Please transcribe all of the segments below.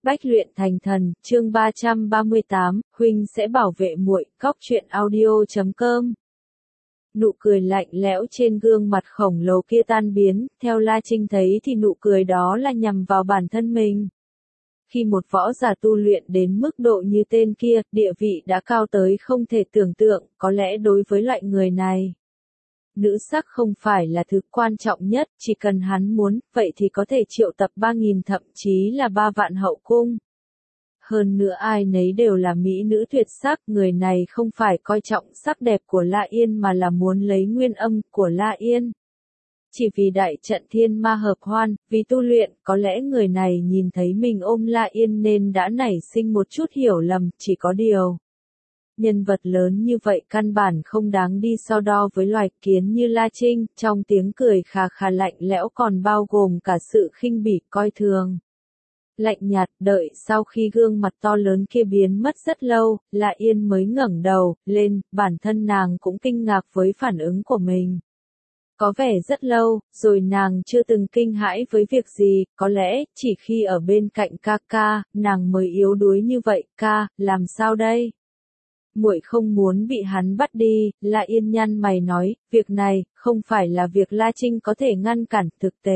Bách luyện thành thần, chương 338, huynh sẽ bảo vệ muội, góc truyện audio.com. Nụ cười lạnh lẽo trên gương mặt khổng lồ kia tan biến, theo La Trinh thấy thì nụ cười đó là nhằm vào bản thân mình. Khi một võ giả tu luyện đến mức độ như tên kia, địa vị đã cao tới không thể tưởng tượng, có lẽ đối với loại người này, nữ sắc không phải là thứ quan trọng nhất, chỉ cần hắn muốn, vậy thì có thể triệu tập 3.000 thậm chí là 3 vạn hậu cung. Hơn nữa ai nấy đều là mỹ nữ tuyệt sắc, người này không phải coi trọng sắc đẹp của La Yên mà là muốn lấy nguyên âm của La Yên. Chỉ vì đại trận thiên ma hợp hoan, vì tu luyện, có lẽ người này nhìn thấy mình ôm La Yên nên đã nảy sinh một chút hiểu lầm, chỉ có điều. Nhân vật lớn như vậy căn bản không đáng đi so đo với loài kiến như La Trinh, trong tiếng cười khà khà lạnh lẽo còn bao gồm cả sự khinh bỉ coi thường. Lạnh nhạt, đợi sau khi gương mặt to lớn kia biến mất rất lâu, La Yên mới ngẩng đầu lên, bản thân nàng cũng kinh ngạc với phản ứng của mình. Có vẻ rất lâu, rồi nàng chưa từng kinh hãi với việc gì, có lẽ, chỉ khi ở bên cạnh ca ca, nàng mới yếu đuối như vậy, ca, làm sao đây? Muội không muốn bị hắn bắt đi, La Yên nhăn mày nói, việc này, không phải là việc La Trinh có thể ngăn cản, thực tế.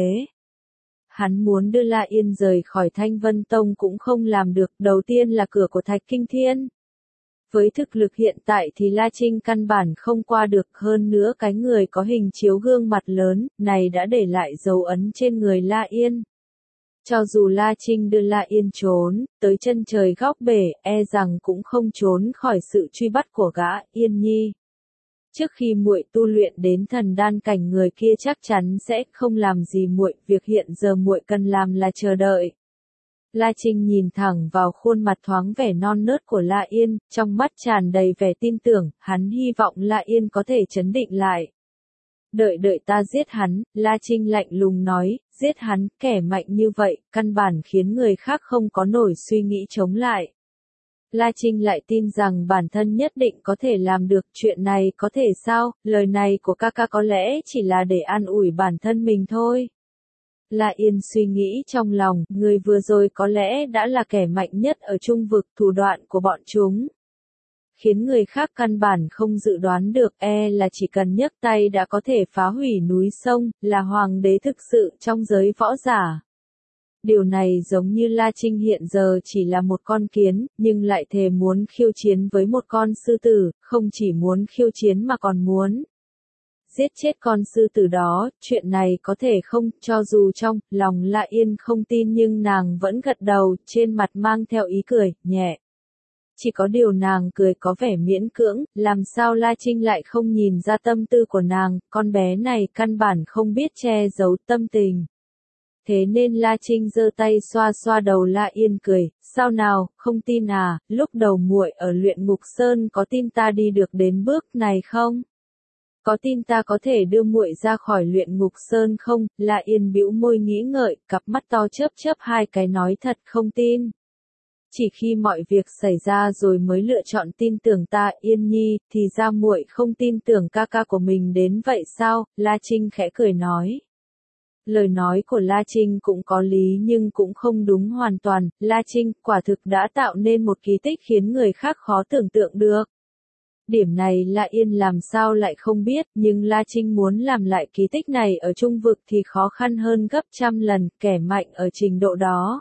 Hắn muốn đưa La Yên rời khỏi Thanh Vân Tông cũng không làm được, đầu tiên là cửa của Thạch Kinh Thiên. Với thực lực hiện tại thì La Trinh căn bản không qua được, hơn nữa cái người có hình chiếu gương mặt lớn, này đã để lại dấu ấn trên người La Yên. Cho dù La Trinh đưa La Yên trốn, tới chân trời góc bể, e rằng cũng không trốn khỏi sự truy bắt của gã, Yên Nhi. Trước khi muội tu luyện đến thần đan cảnh, người kia chắc chắn sẽ không làm gì muội, việc hiện giờ muội cần làm là chờ đợi. La Trinh nhìn thẳng vào khuôn mặt thoáng vẻ non nớt của La Yên, trong mắt tràn đầy vẻ tin tưởng, hắn hy vọng La Yên có thể trấn định lại. Đợi ta giết hắn, La Trinh lạnh lùng nói, giết hắn, kẻ mạnh như vậy, căn bản khiến người khác không có nổi suy nghĩ chống lại. La Trinh lại tin rằng bản thân nhất định có thể làm được chuyện này, có thể sao, lời này của ca ca có lẽ chỉ là để an ủi bản thân mình thôi. La Yên suy nghĩ trong lòng, người vừa rồi có lẽ đã là kẻ mạnh nhất ở trung vực, thủ đoạn của bọn chúng khiến người khác căn bản không dự đoán được, là chỉ cần nhấc tay đã có thể phá hủy núi sông, là hoàng đế thực sự trong giới võ giả. Điều này giống như La Trinh hiện giờ chỉ là một con kiến, nhưng lại thề muốn khiêu chiến với một con sư tử, không chỉ muốn khiêu chiến mà còn muốn giết chết con sư tử đó. Chuyện này có thể không, cho dù trong lòng La Yên không tin nhưng nàng vẫn gật đầu, trên mặt mang theo ý cười nhẹ. Chỉ có điều nàng cười có vẻ miễn cưỡng, làm sao La Trinh lại không nhìn ra tâm tư của nàng, con bé này căn bản không biết che giấu tâm tình. Thế nên La Trinh giơ tay xoa xoa đầu La Yên cười, sao nào, không tin à, lúc đầu muội ở luyện ngục sơn có tin ta đi được đến bước này không? Có tin ta có thể đưa muội ra khỏi luyện ngục sơn không? La Yên bĩu môi nghĩ ngợi, cặp mắt to chớp chớp hai cái nói thật không tin. Chỉ khi mọi việc xảy ra rồi mới lựa chọn tin tưởng ta, Yên Nhi, thì ra muội không tin tưởng ca ca của mình đến vậy sao? La Trinh khẽ cười nói. Lời nói của La Trinh cũng có lý nhưng cũng không đúng hoàn toàn, La Trinh quả thực đã tạo nên một kỳ tích khiến người khác khó tưởng tượng được. Điểm này La Yên làm sao lại không biết, nhưng La Trinh muốn làm lại kỳ tích này ở trung vực thì khó khăn hơn gấp trăm lần, kẻ mạnh ở trình độ đó.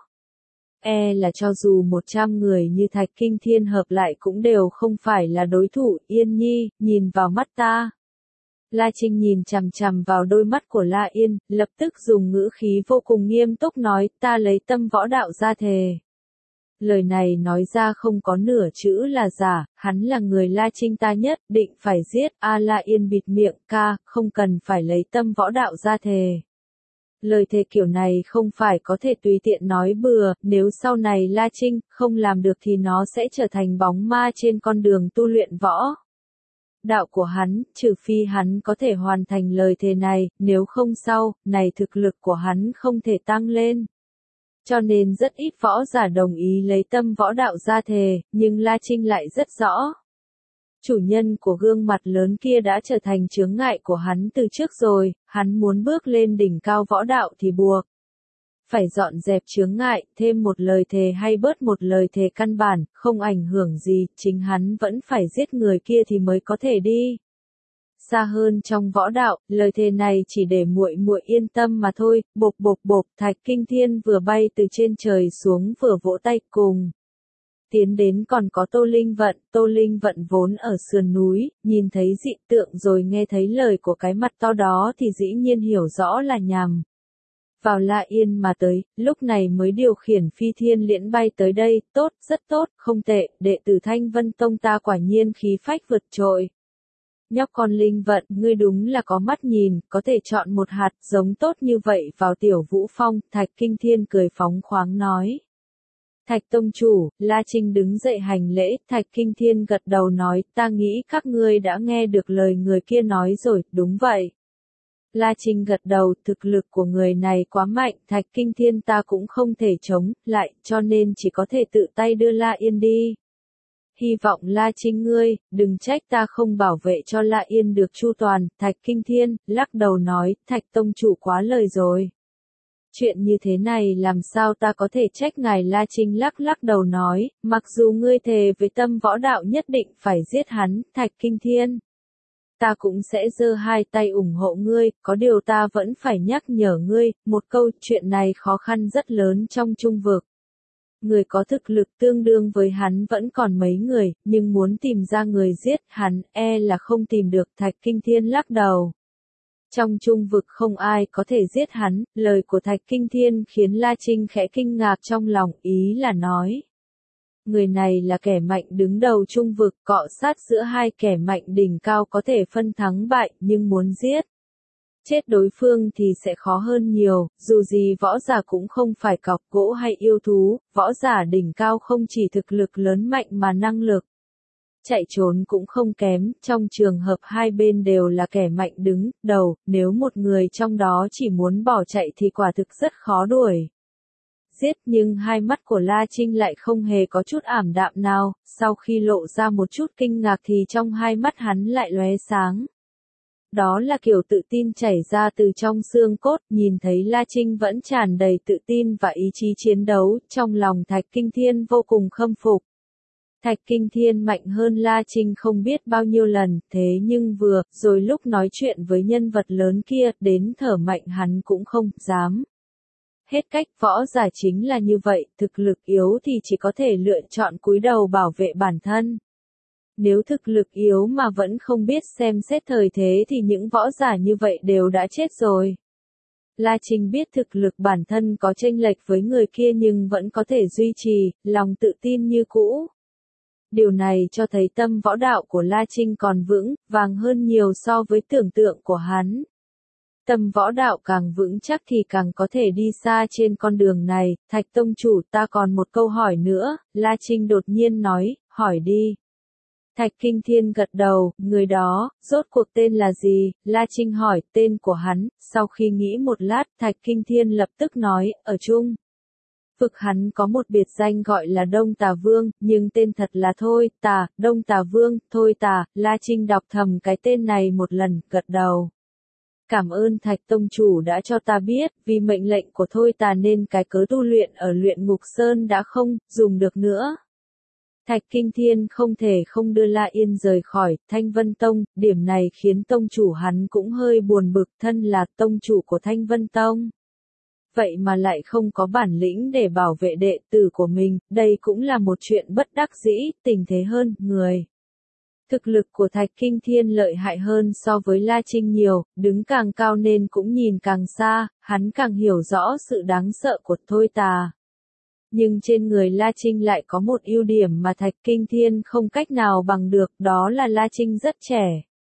Là cho dù 100 người như Thạch Kinh Thiên hợp lại cũng đều không phải là đối thủ. Yên Nhi, nhìn vào mắt ta. La Trinh nhìn chằm chằm vào đôi mắt của La Yên, lập tức dùng ngữ khí vô cùng nghiêm túc nói, ta lấy tâm võ đạo ra thề. Lời này nói ra không có nửa chữ là giả, hắn là người La Trinh ta nhất định phải giết. La Yên bịt miệng, ca, không cần phải lấy tâm võ đạo ra thề. Lời thề kiểu này không phải có thể tùy tiện nói bừa, nếu sau này La Trinh không làm được thì nó sẽ trở thành bóng ma trên con đường tu luyện võ đạo của hắn, trừ phi hắn có thể hoàn thành lời thề này, nếu không sau, này thực lực của hắn không thể tăng lên. Cho nên rất ít võ giả đồng ý lấy tâm võ đạo ra thề, nhưng La Trinh lại rất rõ. Chủ nhân của gương mặt lớn kia đã trở thành chướng ngại của hắn từ trước rồi, hắn muốn bước lên đỉnh cao võ đạo thì buộc Phải dọn dẹp chướng ngại, thêm một lời thề hay bớt một lời thề căn bản, không ảnh hưởng gì, chính hắn vẫn phải giết người kia thì mới có thể đi. Xa hơn trong võ đạo, lời thề này chỉ để muội muội yên tâm mà thôi. Bộp bộp bộp, Thạch Kinh Thiên vừa bay từ trên trời xuống vừa vỗ tay cùng. Tiến đến còn có Tô Linh Vận vốn ở sườn núi, nhìn thấy dị tượng rồi nghe thấy lời của cái mặt to đó thì dĩ nhiên hiểu rõ là nhằm vào La Yên mà tới, lúc này mới điều khiển phi thiên liễn bay tới đây, tốt, rất tốt, không tệ, đệ tử Thanh Vân Tông ta quả nhiên khí phách vượt trội. Nhóc con Linh Vận, ngươi đúng là có mắt nhìn, có thể chọn một hạt giống tốt như vậy vào Tiểu Vũ Phong, Thạch Kinh Thiên cười phóng khoáng nói. Thạch Tông Chủ, La Trinh đứng dậy hành lễ, Thạch Kinh Thiên gật đầu nói, ta nghĩ các ngươi đã nghe được lời người kia nói rồi, đúng vậy. La Trinh gật đầu, thực lực của người này quá mạnh, Thạch Kinh Thiên ta cũng không thể chống lại, cho nên chỉ có thể tự tay đưa La Yên đi. Hy vọng La Trinh ngươi, đừng trách ta không bảo vệ cho La Yên được chu toàn, Thạch Kinh Thiên, lắc đầu nói, Thạch Tông Chủ quá lời rồi. Chuyện như thế này làm sao ta có thể trách ngài La Trinh lắc đầu nói, mặc dù ngươi thề với tâm võ đạo nhất định phải giết hắn, Thạch Kinh Thiên. Ta cũng sẽ giơ hai tay ủng hộ ngươi, có điều ta vẫn phải nhắc nhở ngươi, một câu chuyện này khó khăn rất lớn trong trung vực. Người có thực lực tương đương với hắn vẫn còn mấy người, nhưng muốn tìm ra người giết hắn, là không tìm được, Thạch Kinh Thiên lắc đầu. Trong trung vực không ai có thể giết hắn, lời của Thạch Kinh Thiên khiến La Trinh khẽ kinh ngạc trong lòng, ý là nói. Người này là kẻ mạnh đứng đầu trung vực, cọ sát giữa hai kẻ mạnh đỉnh cao có thể phân thắng bại, nhưng muốn giết chết đối phương thì sẽ khó hơn nhiều, dù gì võ giả cũng không phải cọc gỗ hay yêu thú, võ giả đỉnh cao không chỉ thực lực lớn mạnh mà năng lực chạy trốn cũng không kém, trong trường hợp hai bên đều là kẻ mạnh đứng đầu, nếu một người trong đó chỉ muốn bỏ chạy thì quả thực rất khó đuổi giết, nhưng hai mắt của La Trinh lại không hề có chút ảm đạm nào, sau khi lộ ra một chút kinh ngạc thì trong hai mắt hắn lại lóe sáng. Đó là kiểu tự tin chảy ra từ trong xương cốt, nhìn thấy La Trinh vẫn tràn đầy tự tin và ý chí chiến đấu, trong lòng Thạch Kinh Thiên vô cùng khâm phục. Thạch Kinh Thiên mạnh hơn La Trinh không biết bao nhiêu lần, thế nhưng vừa rồi lúc nói chuyện với nhân vật lớn kia, đến thở mạnh hắn cũng không dám. Hết cách, võ giả chính là như vậy, thực lực yếu thì chỉ có thể lựa chọn cúi đầu bảo vệ bản thân. Nếu thực lực yếu mà vẫn không biết xem xét thời thế thì những võ giả như vậy đều đã chết rồi. La Trinh biết thực lực bản thân có chênh lệch với người kia nhưng vẫn có thể duy trì, lòng tự tin như cũ. Điều này cho thấy tâm võ đạo của La Trinh còn vững, vàng hơn nhiều so với tưởng tượng của hắn. Tâm võ đạo càng vững chắc thì càng có thể đi xa trên con đường này, Thạch Tông Chủ ta còn một câu hỏi nữa, La Trinh đột nhiên nói, hỏi đi. Thạch Kinh Thiên gật đầu, người đó, rốt cuộc tên là gì, La Trinh hỏi tên của hắn, sau khi nghĩ một lát, Thạch Kinh Thiên lập tức nói, ở chung. Vực hắn có một biệt danh gọi là Đông Tà Vương, nhưng tên thật là Thôi Tà, Đông Tà Vương, Thôi Tà, La Trinh đọc thầm cái tên này một lần, gật đầu. Cảm ơn Thạch Tông Chủ đã cho ta biết, vì mệnh lệnh của Thôi Tà nên cái cớ tu luyện ở Luyện Ngục Sơn đã không dùng được nữa. Thạch Kinh Thiên không thể không đưa La Yên rời khỏi Thanh Vân Tông, điểm này khiến Tông Chủ hắn cũng hơi buồn bực, thân là Tông Chủ của Thanh Vân Tông. Vậy mà lại không có bản lĩnh để bảo vệ đệ tử của mình, đây cũng là một chuyện bất đắc dĩ, tình thế hơn, người. Thực lực của Thạch Kinh Thiên lợi hại hơn so với La Trinh nhiều, đứng càng cao nên cũng nhìn càng xa, hắn càng hiểu rõ sự đáng sợ của Thôi Tà. Nhưng trên người La Trinh lại có một ưu điểm mà Thạch Kinh Thiên không cách nào bằng được, đó là La Trinh rất trẻ.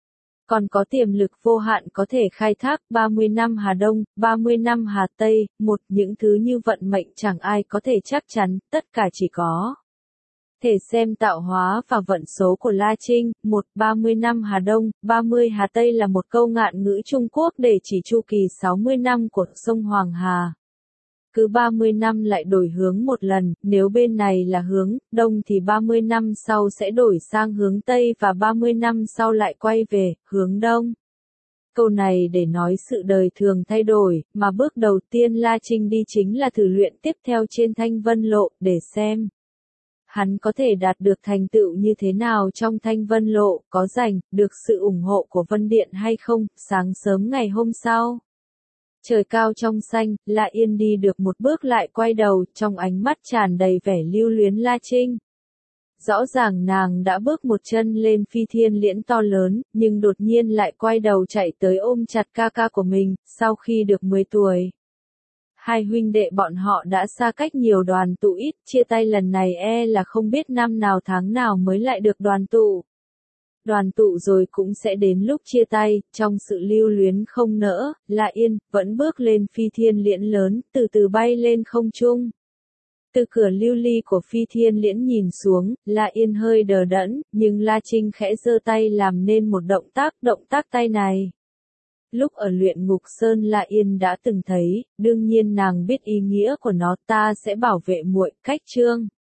Còn có tiềm lực vô hạn có thể khai thác 30 năm Hà Đông, 30 năm Hà Tây, những thứ như vận mệnh chẳng ai có thể chắc chắn, tất cả chỉ có thể xem tạo hóa và vận số của La Trinh. 30 năm Hà Đông, 30 Hà Tây là một câu ngạn ngữ Trung Quốc để chỉ chu kỳ 60 năm của sông Hoàng Hà. Cứ 30 năm lại đổi hướng một lần, nếu bên này là hướng Đông thì 30 năm sau sẽ đổi sang hướng Tây và 30 năm sau lại quay về hướng Đông. Câu này để nói sự đời thường thay đổi, mà bước đầu tiên La Trinh đi chính là thử luyện tiếp theo trên Thanh Vân Lộ, để xem hắn có thể đạt được thành tựu như thế nào trong Thanh Vân Lộ, có giành được sự ủng hộ của Vân Điện hay không. Sáng sớm ngày hôm sau, trời cao trong xanh, La Yên đi được một bước lại quay đầu, trong ánh mắt tràn đầy vẻ lưu luyến La Trinh. Rõ ràng nàng đã bước một chân lên phi thiên liễn to lớn, nhưng đột nhiên lại quay đầu chạy tới ôm chặt ca ca của mình. Sau khi được 10 tuổi, hai huynh đệ bọn họ đã xa cách nhiều đoàn tụ ít, chia tay lần này là không biết năm nào tháng nào mới lại được đoàn tụ. Đoàn tụ rồi cũng sẽ đến lúc chia tay, trong sự lưu luyến không nỡ, La Yên vẫn bước lên phi thiên liễn lớn, từ từ bay lên không trung. Từ cửa lưu ly của phi thiên liễn nhìn xuống, La Yên hơi đờ đẫn, nhưng La Trinh khẽ giơ tay làm nên một động tác tay này. Lúc ở luyện ngục sơn La Yên đã từng thấy, đương nhiên nàng biết ý nghĩa của nó. Ta sẽ bảo vệ muội. Cách chương